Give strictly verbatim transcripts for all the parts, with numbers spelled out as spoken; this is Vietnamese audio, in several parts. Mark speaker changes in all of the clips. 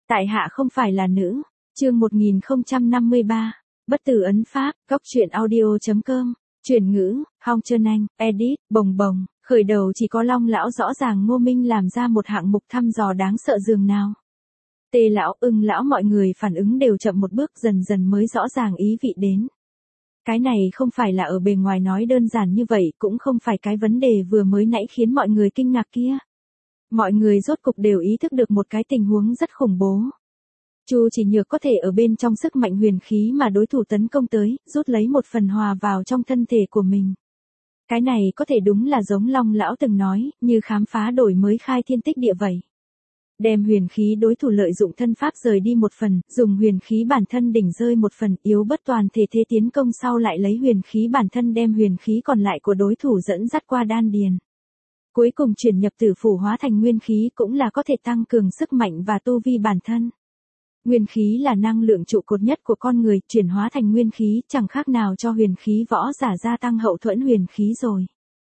Speaker 1: Tại hạ không phải là nữ. Chương một nghìn không trăm năm mươi ba. Bất tử ấn pháp, góc truyện audio chấm com. Chuyển ngữ, Hong Trân Anh, edit, bồng bồng. Khởi đầu chỉ có Long lão rõ ràng Ngô Minh làm ra một hạng mục thăm dò đáng sợ dường nào. Tê lão, Ưng lão mọi người phản ứng đều chậm một bước, dần dần mới rõ ràng ý vị đến. Cái này không phải là ở bề ngoài nói đơn giản như vậy, cũng không phải cái vấn đề vừa mới nãy khiến mọi người kinh ngạc kia. Mọi người rốt cục đều ý thức được một cái tình huống rất khủng bố. Chu Chỉ Nhược có thể ở bên trong sức mạnh huyền khí mà đối thủ tấn công tới, rút lấy một phần hòa vào trong thân thể của mình. Cái này có thể đúng là giống Long lão từng nói, như khám phá đổi mới khai thiên tích địa vậy. Đem huyền khí đối thủ lợi dụng thân pháp rời đi một phần, dùng huyền khí bản thân đỉnh rơi một phần, yếu bất toàn thể thế tiến công sau lại lấy huyền khí bản thân đem huyền khí còn lại của đối thủ dẫn dắt qua đan điền. Cuối cùng chuyển nhập tử phủ hóa thành nguyên khí cũng là có thể tăng cường sức mạnh và tu vi bản thân. Nguyên khí là năng lượng trụ cột nhất của con người, chuyển hóa thành nguyên khí chẳng khác nào cho huyền khí võ giả gia tăng hậu thuẫn huyền khí rồi.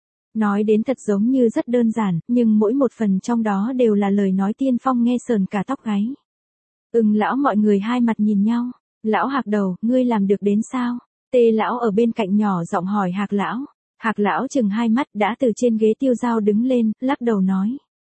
Speaker 1: Nói đến thật giống như rất đơn giản, nhưng mỗi một phần trong đó đều là lời nói tiên phong nghe sờn cả tóc gáy. Ưng lão mọi người hai mặt nhìn nhau. Lão Hạc đầu, ngươi làm được đến sao? Tê lão ở bên cạnh nhỏ giọng hỏi Hạc lão. Hạc lão chừng hai mắt đã từ trên ghế tiêu dao đứng lên, lắc đầu nói.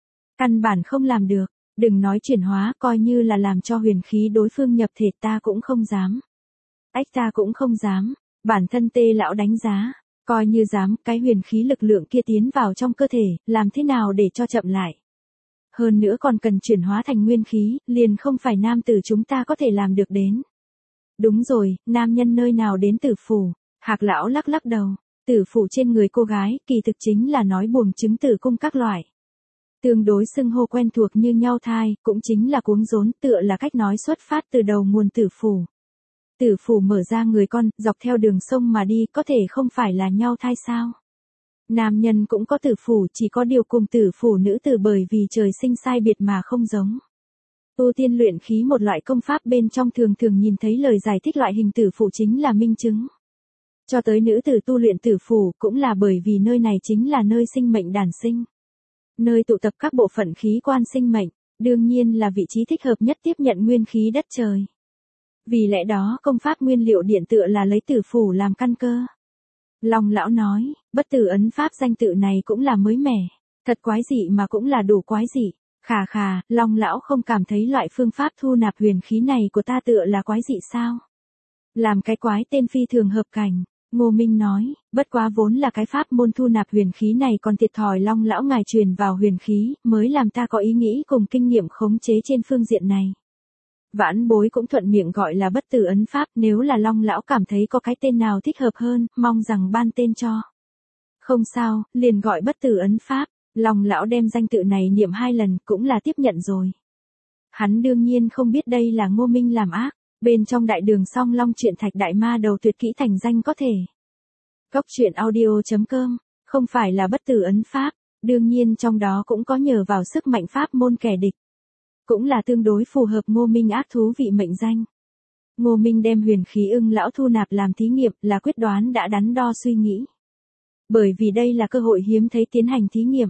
Speaker 1: Căn bản không làm được, đừng nói chuyển hóa, coi như là làm cho huyền khí đối phương nhập thể ta cũng không dám. Ách ta cũng không dám, bản thân Tê lão đánh giá. Coi như dám, cái huyền khí lực lượng kia tiến vào trong cơ thể, làm thế nào để cho chậm lại. Hơn nữa còn cần chuyển hóa thành nguyên khí, liền không phải nam tử chúng ta có thể làm được đến. Đúng rồi, nam nhân nơi nào đến tử phủ? Hạc lão lắc lắc đầu. Tử phủ trên người cô gái, kỳ thực chính là nói buồng trứng tử cung các loại. Tương đối xưng hô quen thuộc như nhau thai, cũng chính là cuống rốn, tựa là cách nói xuất phát từ đầu nguồn tử phủ. Tử phủ mở ra người con, dọc theo đường sông mà đi, có thể không phải là nhau thai sao? Nam nhân cũng có tử phủ, chỉ có điều cùng tử phủ nữ tử bởi vì trời sinh sai biệt mà không giống. Tu tiên luyện khí một loại công pháp bên trong thường thường nhìn thấy lời giải thích loại hình tử phủ chính là minh chứng. Cho tới nữ tử tu luyện tử phủ cũng là bởi vì nơi này chính là nơi sinh mệnh đản sinh. Nơi tụ tập các bộ phận khí quan sinh mệnh, đương nhiên là vị trí thích hợp nhất tiếp nhận nguyên khí đất trời. Vì lẽ đó công pháp nguyên liệu điện tựa là lấy tử phủ làm căn cơ. Long lão nói, bất tử ấn pháp danh tự này cũng là mới mẻ. Thật quái dị mà cũng là đủ quái dị. Khà khà, Long lão không cảm thấy loại phương pháp thu nạp huyền khí này của ta tựa là quái dị sao? Làm cái quái tên phi thường hợp cảnh. Ngô Minh nói, bất quá vốn là cái pháp môn thu nạp huyền khí này còn thiệt thòi Long lão ngài truyền vào huyền khí, mới làm ta có ý nghĩ cùng kinh nghiệm khống chế trên phương diện này. Vãn bối cũng thuận miệng gọi là bất tử ấn pháp, nếu là Long lão cảm thấy có cái tên nào thích hợp hơn, mong rằng ban tên cho. Không sao, liền gọi bất tử ấn pháp. Long lão đem danh tự này niệm hai lần cũng là tiếp nhận rồi. Hắn đương nhiên không biết đây là Ngô Minh làm ác. Bên trong đại đường Song Long truyện thạch đại ma đầu tuyệt kỹ thành danh có thể. Góc truyện audio chấm com, không phải là bất tử ấn pháp, đương nhiên trong đó cũng có nhờ vào sức mạnh pháp môn kẻ địch. Cũng là tương đối phù hợp Ngô Minh ác thú vị mệnh danh. Ngô Minh đem huyền khí Ưng lão thu nạp làm thí nghiệm là quyết đoán đã đắn đo suy nghĩ. Bởi vì đây là cơ hội hiếm thấy tiến hành thí nghiệm.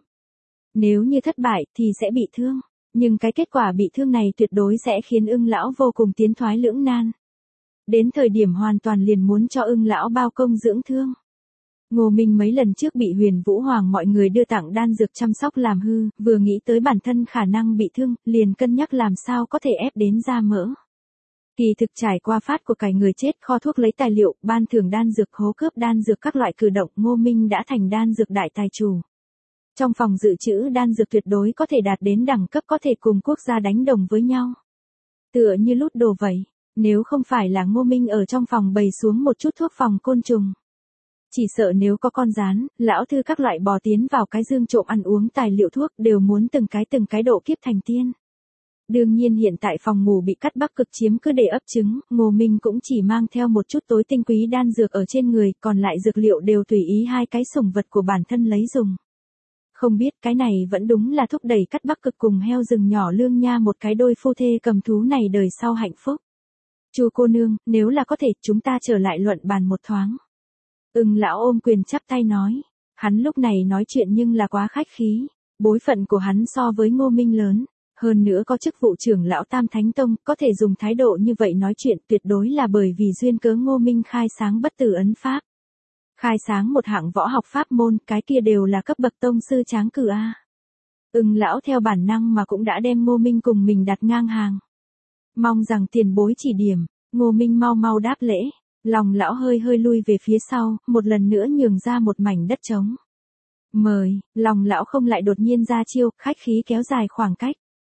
Speaker 1: Nếu như thất bại thì sẽ bị thương. Nhưng cái kết quả bị thương này tuyệt đối sẽ khiến Ưng lão vô cùng tiến thoái lưỡng nan. Đến thời điểm hoàn toàn liền muốn cho Ưng lão bao công dưỡng thương. Ngô Minh mấy lần trước bị Huyền Vũ Hoàng mọi người đưa tặng đan dược chăm sóc làm hư, vừa nghĩ tới bản thân khả năng bị thương, liền cân nhắc làm sao có thể ép đến ra mỡ. Kỳ thực trải qua phát của cải người chết kho thuốc lấy tài liệu, ban thưởng đan dược hố cướp đan dược các loại cử động, Ngô Minh đã thành đan dược đại tài chủ. Trong phòng dự trữ đan dược tuyệt đối có thể đạt đến đẳng cấp có thể cùng quốc gia đánh đồng với nhau. Tựa như lút đồ vậy, nếu không phải là Ngô Minh ở trong phòng bày xuống một chút thuốc phòng côn trùng. Chỉ sợ nếu có con rán, lão thư các loại bò tiến vào cái dương trộm ăn uống tài liệu thuốc đều muốn từng cái từng cái độ kiếp thành tiên. Đương nhiên hiện tại phòng ngủ bị cắt bắc cực chiếm cứ để ấp trứng, Ngô Minh cũng chỉ mang theo một chút tối tinh quý đan dược ở trên người, còn lại dược liệu đều tùy ý hai cái sủng vật của bản thân lấy dùng. Không biết cái này vẫn đúng là thúc đẩy cắt bắc cực cùng heo rừng nhỏ Lương Nha một cái đôi phu thê cầm thú này đời sau hạnh phúc. Chu cô nương, nếu là có thể chúng ta trở lại luận bàn một thoáng. Ưng lão ôm quyền chắp tay nói. Hắn lúc này nói chuyện nhưng là quá khách khí. Bối phận của hắn so với Ngô Minh lớn. Hơn nữa có chức vụ trưởng lão Tam Thánh Tông, có thể dùng thái độ như vậy nói chuyện tuyệt đối là bởi vì duyên cớ Ngô Minh khai sáng bất tử ấn pháp. Khai sáng một hạng võ học pháp môn, cái kia đều là cấp bậc tông sư tráng cử a. Ưng lão theo bản năng mà cũng đã đem Ngô Minh cùng mình đặt ngang hàng. Mong rằng tiền bối chỉ điểm, Ngô Minh mau mau đáp lễ, lòng lão hơi hơi lui về phía sau, một lần nữa nhường ra một mảnh đất trống. Mời, lòng lão không lại đột nhiên ra chiêu, khách khí kéo dài khoảng cách.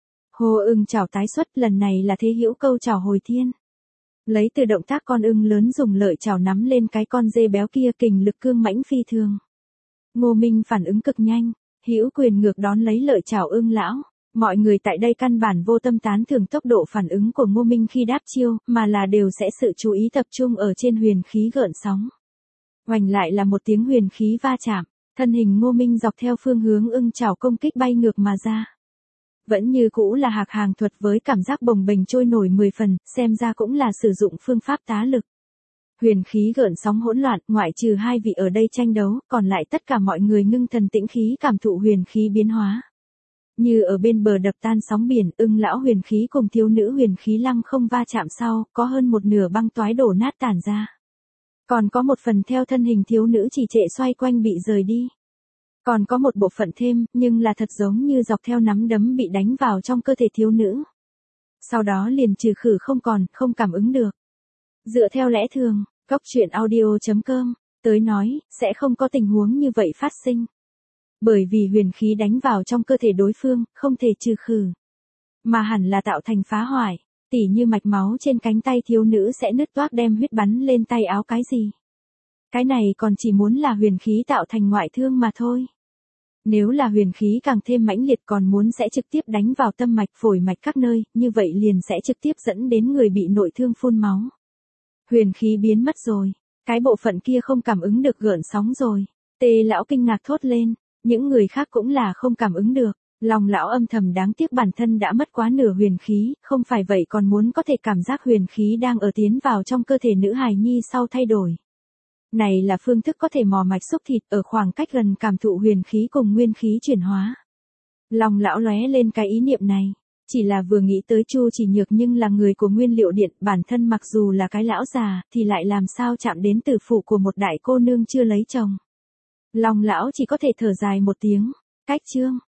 Speaker 1: Hồ ưng chảo tái xuất, lần này là thế hữu câu chảo hồi thiên. Lấy từ động tác con ưng lớn dùng lợi chảo nắm lên cái con dê béo kia, kình lực cương mãnh phi thường. Ngô Minh phản ứng cực nhanh, hữu quyền ngược đón lấy lợi chảo ưng lão. Mọi người tại đây căn bản vô tâm tán thưởng tốc độ phản ứng của Ngô Minh khi đáp chiêu, mà là đều sẽ sự chú ý tập trung ở trên huyền khí gợn sóng. Oành lại là một tiếng huyền khí va chạm, thân hình Ngô Minh dọc theo phương hướng ưng chảo công kích bay ngược mà ra. Vẫn như cũ là hạc hàng thuật với cảm giác bồng bềnh trôi nổi mười phần, xem ra cũng là sử dụng phương pháp tá lực. Huyền khí gợn sóng hỗn loạn, ngoại trừ hai vị ở đây tranh đấu, còn lại tất cả mọi người ngưng thần tĩnh khí cảm thụ huyền khí biến hóa. Như ở bên bờ đập tan sóng biển, ưng lão huyền khí cùng thiếu nữ huyền khí lăng không va chạm sau, có hơn một nửa băng toái đổ nát tản ra. Còn có một phần theo thân hình thiếu nữ chỉ trệ xoay quanh bị rời đi. Còn có một bộ phận thêm, nhưng là thật giống như dọc theo nắm đấm bị đánh vào trong cơ thể thiếu nữ. Sau đó liền trừ khử không còn, không cảm ứng được. Dựa theo lẽ thường, góc truyện audio chấm com, tới nói, sẽ không có tình huống như vậy phát sinh. Bởi vì huyền khí đánh vào trong cơ thể đối phương, không thể trừ khử. Mà hẳn là tạo thành phá hoại, tỉ như mạch máu trên cánh tay thiếu nữ sẽ nứt toác đem huyết bắn lên tay áo cái gì. Cái này còn chỉ muốn là huyền khí tạo thành ngoại thương mà thôi. Nếu là huyền khí càng thêm mãnh liệt còn muốn sẽ trực tiếp đánh vào tâm mạch phổi mạch các nơi, như vậy liền sẽ trực tiếp dẫn đến người bị nội thương phun máu. Huyền khí biến mất rồi, cái bộ phận kia không cảm ứng được gợn sóng rồi. Tê lão kinh ngạc thốt lên, những người khác cũng là không cảm ứng được. Lòng lão âm thầm đáng tiếc bản thân đã mất quá nửa huyền khí, không phải vậy còn muốn có thể cảm giác huyền khí đang ở tiến vào trong cơ thể nữ hài nhi sau thay đổi. Này là phương thức có thể mò mạch xúc thịt ở khoảng cách gần cảm thụ huyền khí cùng nguyên khí chuyển hóa. Lòng lão lóe lên cái ý niệm này, chỉ là vừa nghĩ tới Chu Chỉ Nhược nhưng là người của Nguyên Liệu Điện, bản thân mặc dù là cái lão già, thì lại làm sao chạm đến tử phụ của một đại cô nương chưa lấy chồng. Lòng lão chỉ có thể thở dài một tiếng, cách chương.